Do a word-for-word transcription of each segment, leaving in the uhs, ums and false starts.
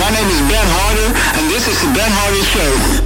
My name is Ben Harder, and this is the Ben Harder Show.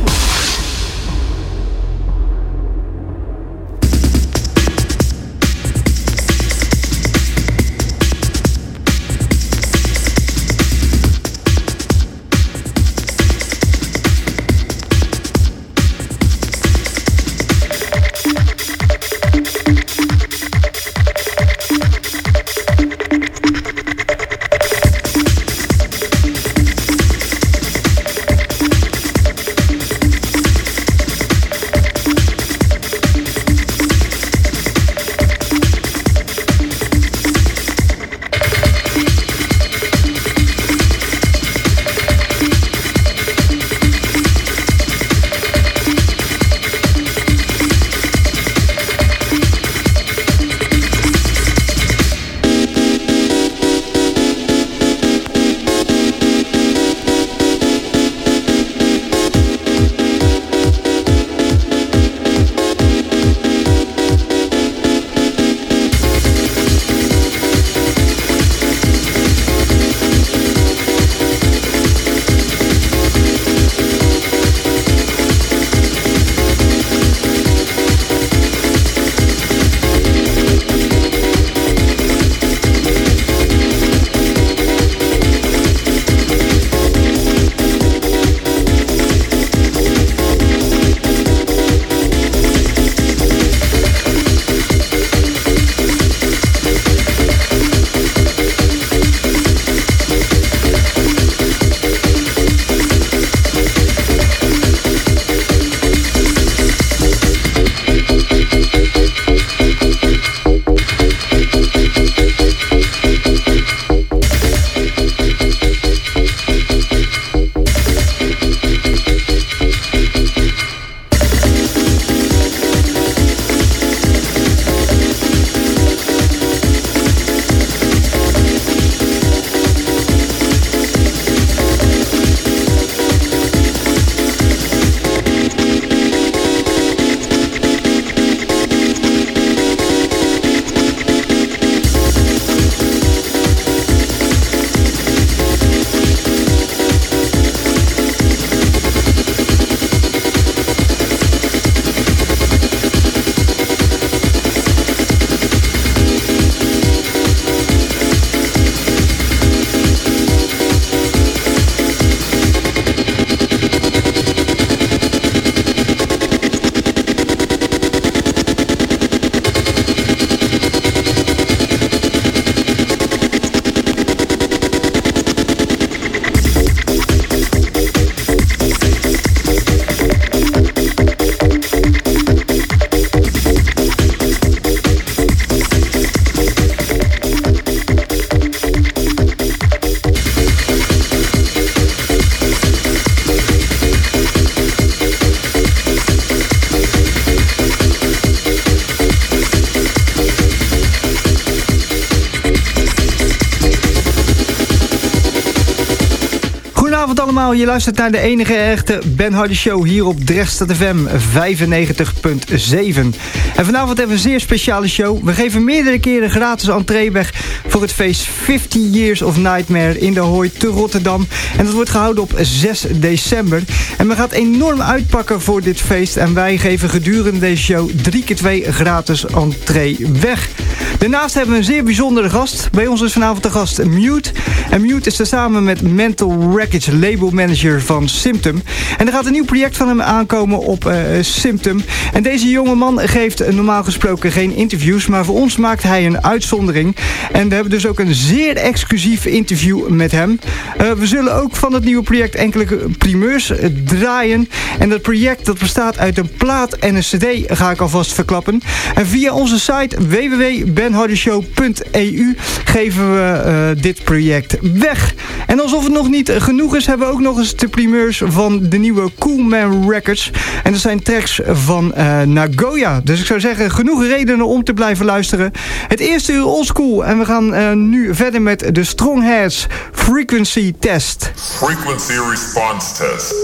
allemaal, je luistert naar de enige echte Ben Harder Show hier op Drechtstad F M vijfennegentig punt zeven. En vanavond hebben we een zeer speciale show. We geven meerdere keren gratis entree weg voor het feest vijftig Years of Nightmare in de Hooi te Rotterdam. En dat wordt gehouden op zes december. En we gaan enorm uitpakken voor dit feest. En wij geven gedurende deze show drie keer twee gratis entree weg. Daarnaast hebben we een zeer bijzondere gast. Bij ons is vanavond de gast Mute. En Mute is er samen met Mental Wreckage, label manager van Symptom. En er gaat een nieuw project van hem aankomen op uh, Symptom. En deze jonge man geeft normaal gesproken geen interviews, maar voor ons maakt hij een uitzondering. En we hebben dus ook een zeer exclusief interview met hem. Uh, we zullen ook van het nieuwe project enkele primeurs uh, draaien. En dat project dat bestaat uit een plaat en een cd, ga ik alvast verklappen. En via onze site w w w punt ben harder show punt e u geven we uh, dit project weg. En alsof het nog niet genoeg is, hebben we ook nog eens de primeurs van de nieuwe Cool Man Records. En dat zijn tracks van uh, Nagoya. Dus ik zou zeggen, genoeg redenen om te blijven luisteren. Het eerste uur oldschool. En we gaan uh, nu verder met de Strongheads Frequency Test. Frequency Response Test.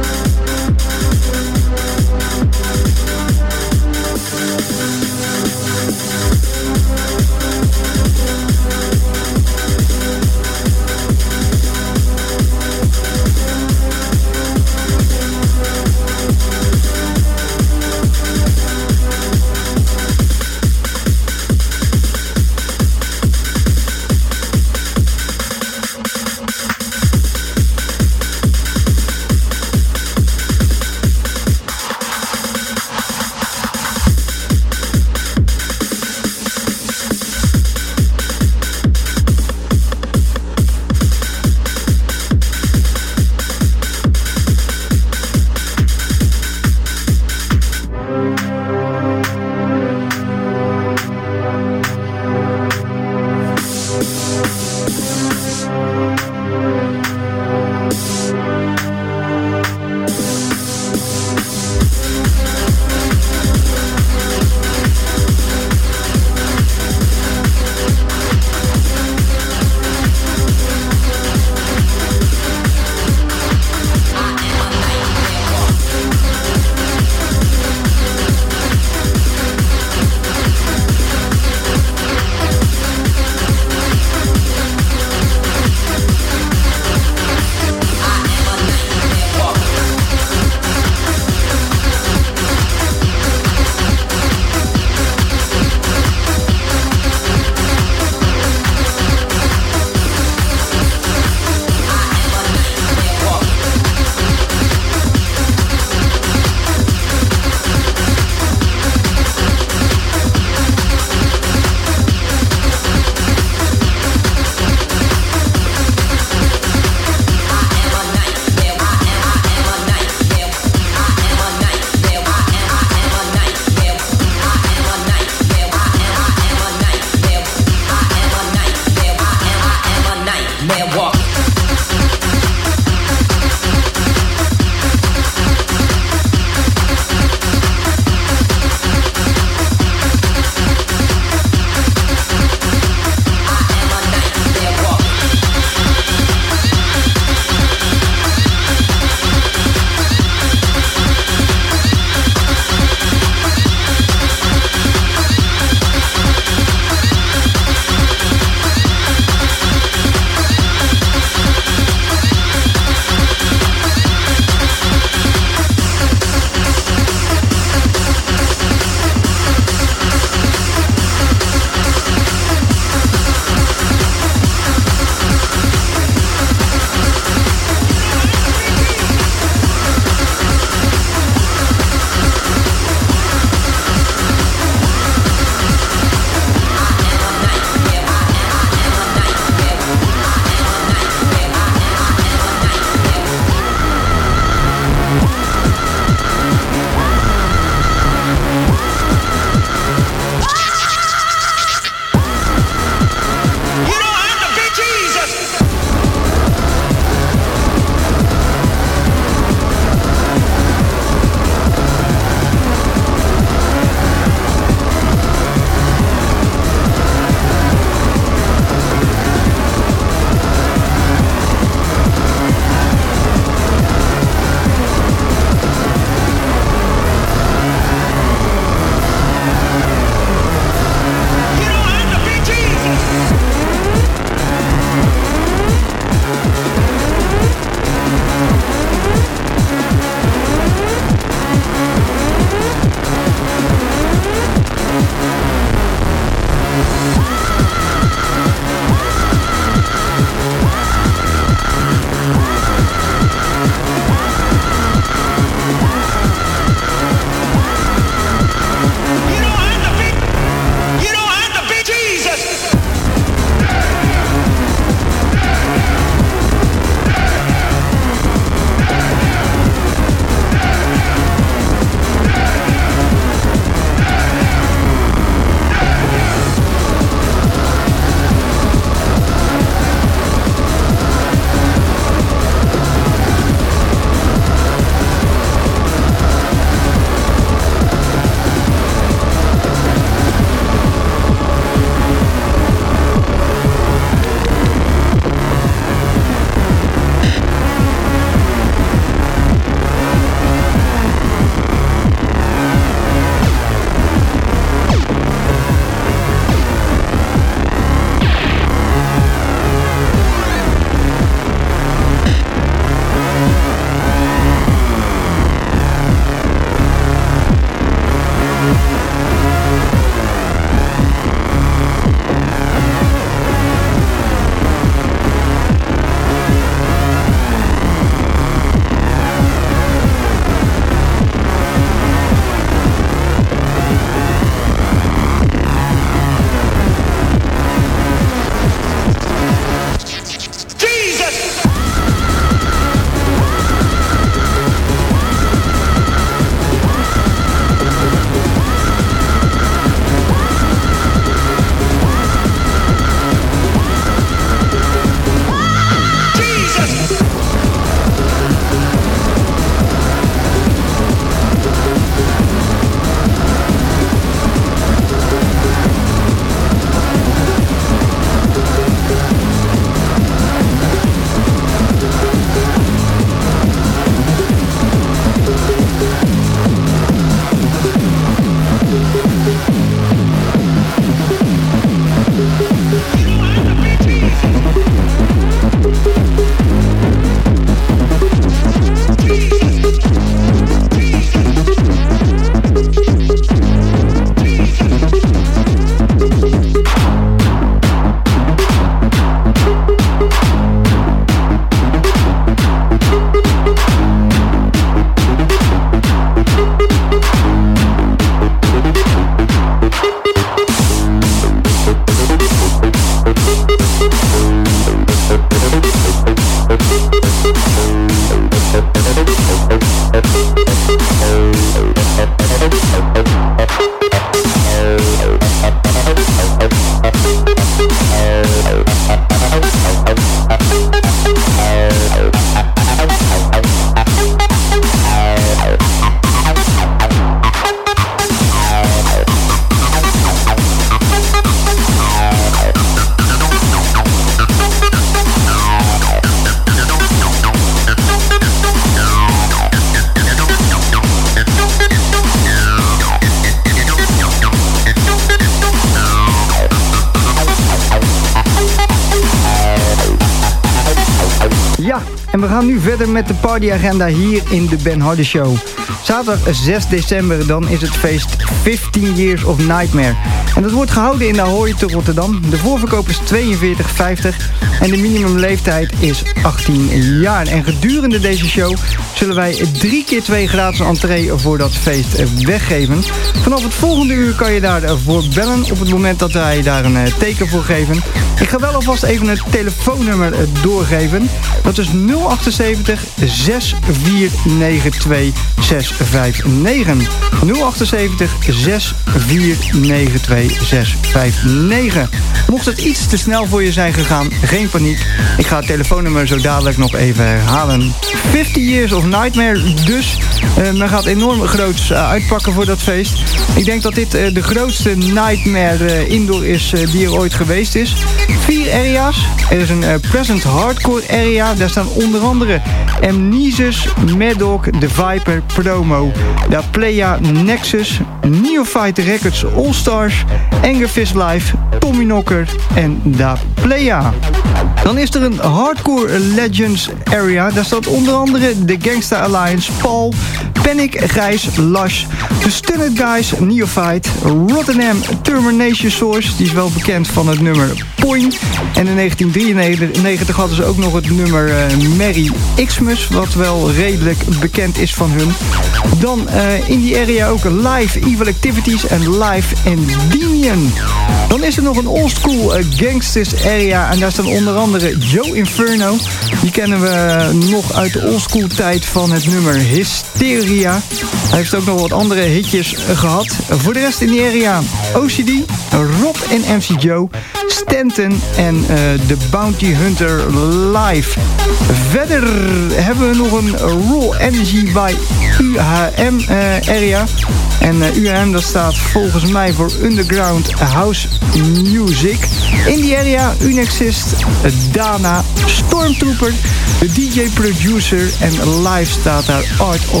Ja, en we gaan nu verder met de partyagenda hier in de Ben Hardy Show. Zaterdag zes december, dan is het feest fifteen Years of Nightmare. En dat wordt gehouden in de Ahoy te Rotterdam. De voorverkoop is tweeënveertig vijftig en de minimumleeftijd is achttien jaar. En gedurende deze show zullen wij drie keer twee gratis entree voor dat feest weggeven. Vanaf het volgende uur kan je daarvoor bellen op het moment dat wij daar een teken voor geven. Ik ga wel alvast even het telefoonnummer doorgeven. Dat is nul achtenzeventig zes vier negen twee zes vijf negen. nul achtenzeventig zes vier negen twee zes vijf negen. Mocht het iets te snel voor je zijn gegaan, geen paniek. Ik ga het telefoonnummer zo dadelijk nog even herhalen. fifty Years of Nightmare dus. Uh, men gaat enorm groots uh, uitpakken voor dat feest. Ik denk dat dit uh, de grootste Nightmare uh, indoor is uh, die er ooit geweest is. Vier area's. Er is een uh, present hardcore area. Daar staan onder andere Amnesis, Mad Dog, The Viper, Promo, Da Playa, Nexus, Neophyte Records All Stars, Angerfist Live, Tommy Knocker en Da Playa. Dan is er een Hardcore Legends area. Daar staat onder andere de Gangsta Alliance, Paul, Panic, Gijs, Lush, The Stunned Guys, Neophyte, Rotterdam Termination Source, die is wel bekend van het nummer Point. En in negentien drieënnegentig hadden ze ook nog het nummer uh, Merry Xmas, wat wel redelijk bekend is van hun. Dan uh, in die area ook Live Evil Activities en Live Endymion. Dan is er nog een oldschool uh, gangsters area en daar staan onder andere Joe Inferno. Die kennen we nog uit de oldschool tijd van het nummer Hysteria. Hij heeft ook nog wat andere hitjes uh, gehad. Voor de rest in die area O C D, Rob en M C Joe, Stanton en uh, The Bounty Hunter Live. Verder hebben we nog een Raw Energy bij U H M uh, area. En uh, U H M dat staat volgens mij voor Underground House Music. In die area Unexist, Dana, Stormtrooper, de D J Producer en live staat daar Art of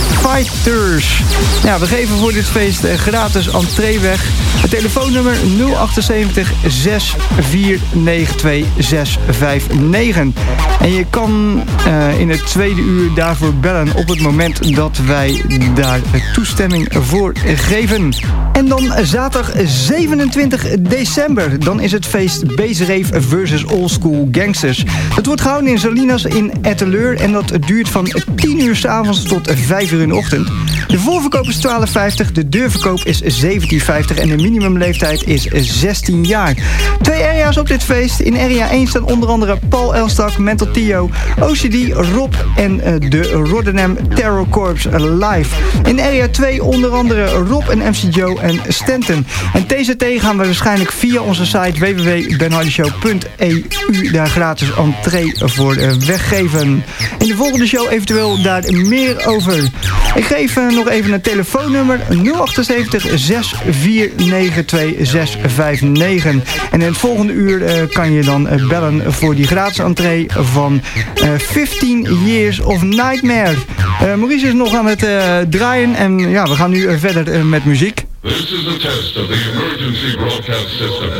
Fighters. Ja, we geven voor dit feest uh, gratis entree weg. Het telefoonnummer nul achtenzeventig zes vier negen twee zes vijf negen. En je kan uh, in het tweede uur daarvoor bellen op het moment dat wij daar toestemming voor geven. En dan zaterdag zevenentwintig december. Dan is het feest Baserave versus Old School Gangsters. Het wordt gehouden in Salinas in Etteleur. En dat duurt van tien uur 's avonds tot vijf uur in de ochtend. De voorverkoop is twaalf vijftig. De deurverkoop is zeventien vijftig. En de minimumleeftijd is zestien jaar. Twee area's op dit feest. In area één staan onder andere Paul Elstak, Mental Tio, O C D, Rob en uh, de Rotterdam Terror Corps Live. In area twee onder andere Rob en M C Joe en Stanton. En T Z T gaan we waarschijnlijk via onze site w w w punt ben hardy show punt e u daar gratis entree voor uh, weggeven. In de volgende show eventueel daar meer over. Ik geef uh, nog even een telefoonnummer nul achtenzeventig zes vier negen twee zes vijf negen. En in het volgende uur uh, kan je dan uh, bellen voor die gratis entree van uh, fifteen Years of Nightmare. Uh, Maurice is nog aan het uh, draaien en ja, we gaan nu uh, verder uh, met muziek. This is the test of the emergency broadcast system.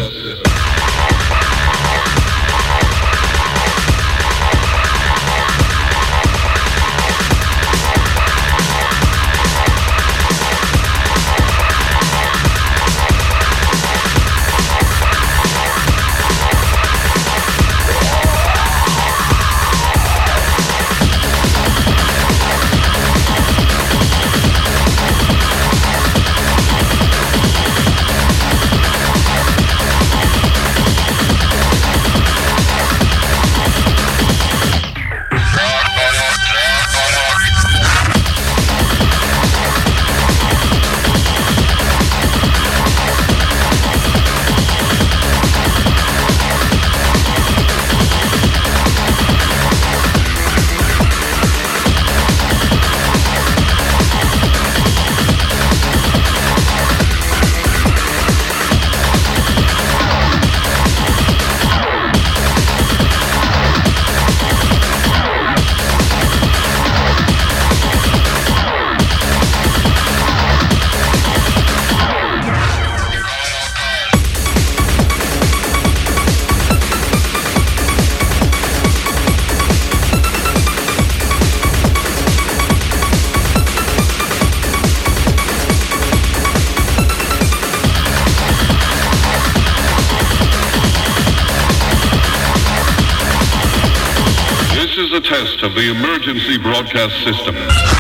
the test of the emergency broadcast system.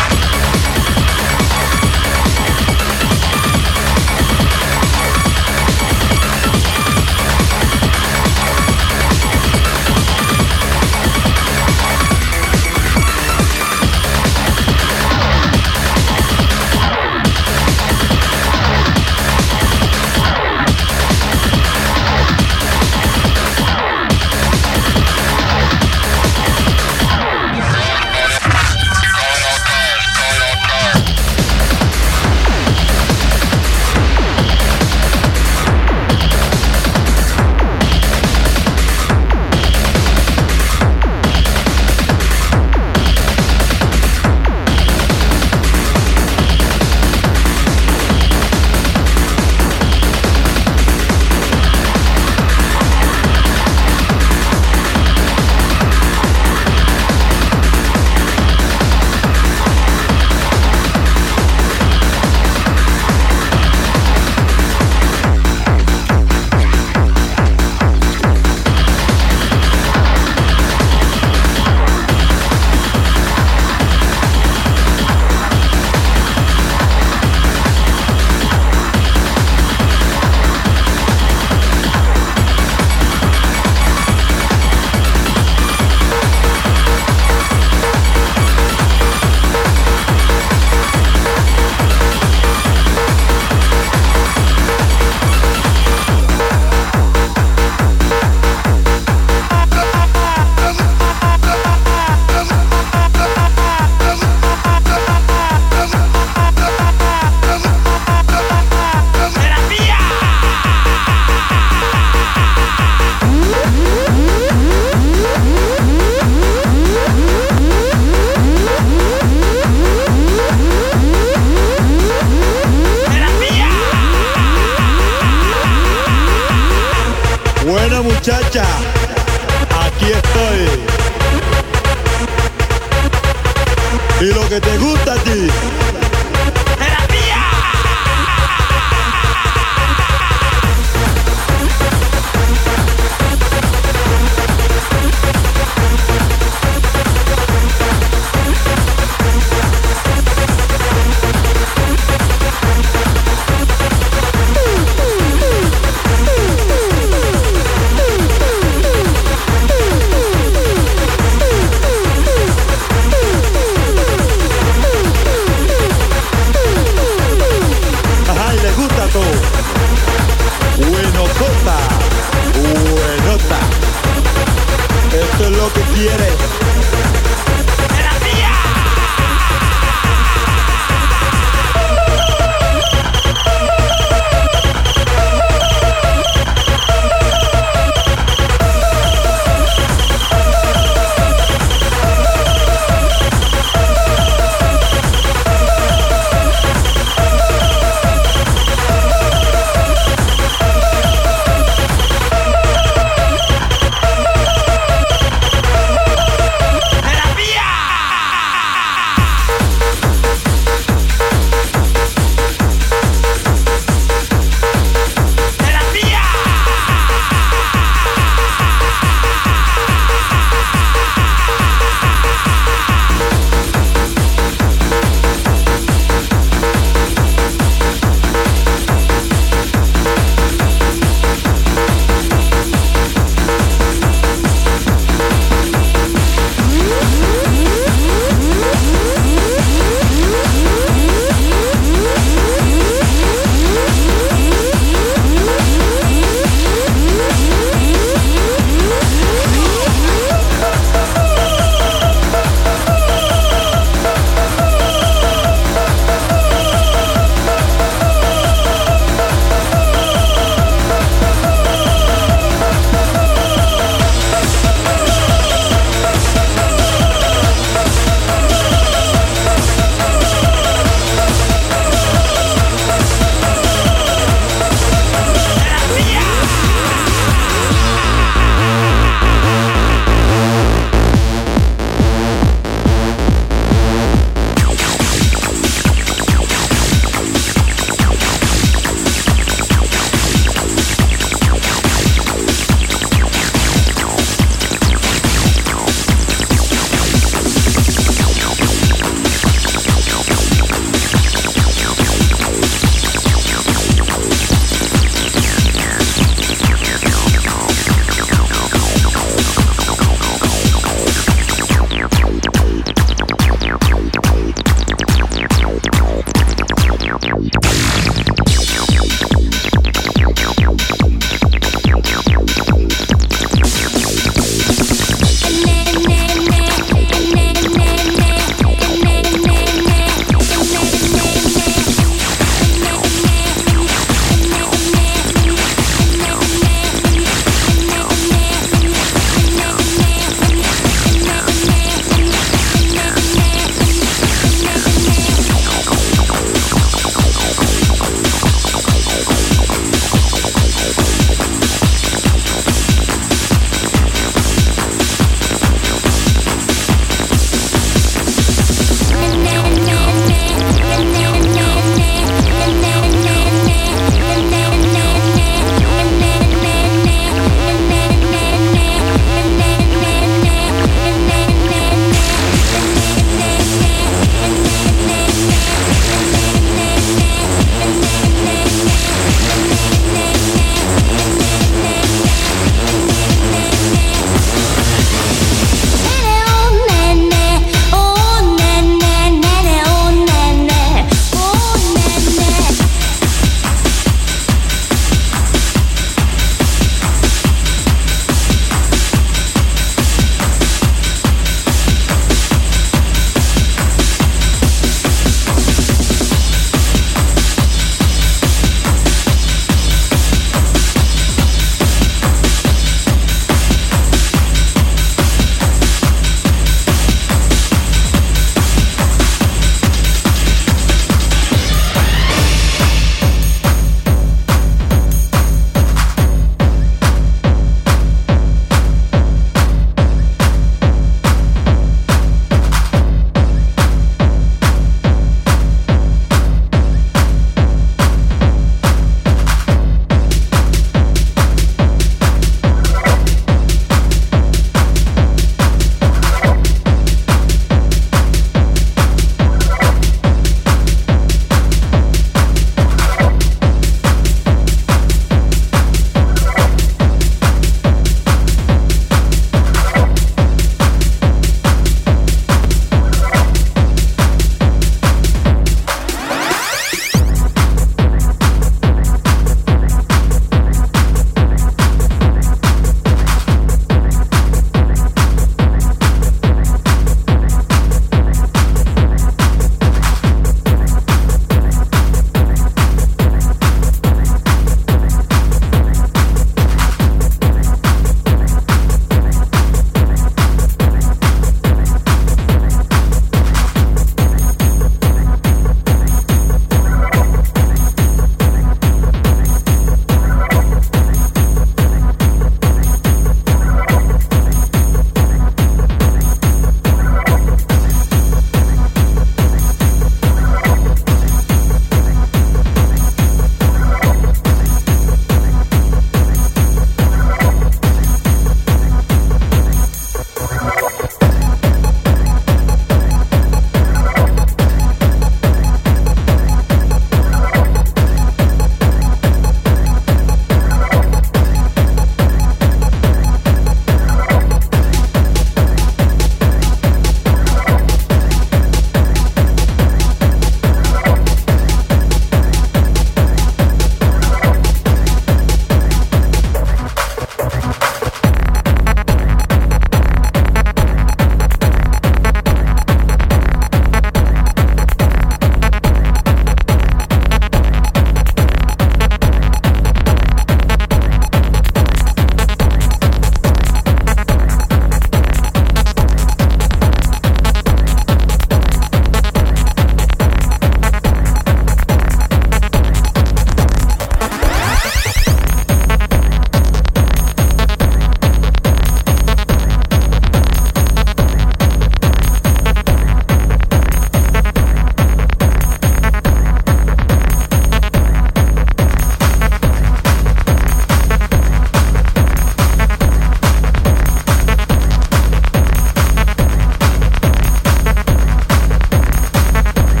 muchacha, aquí estoy. Y lo que te gusta a ti. Buenotota, buenota. Esto es lo que quieres.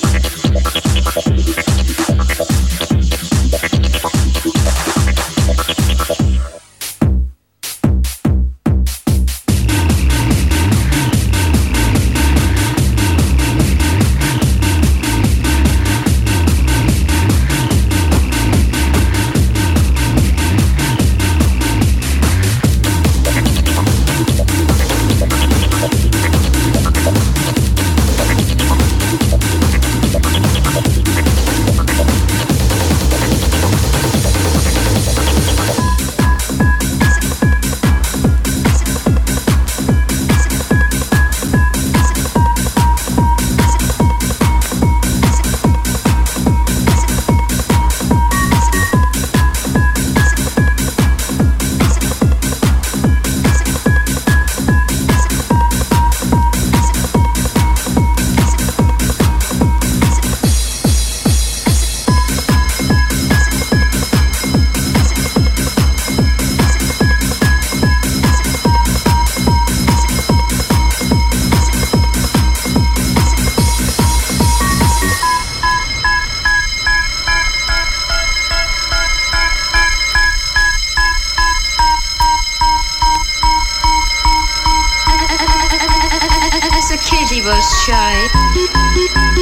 As a kid he was shy.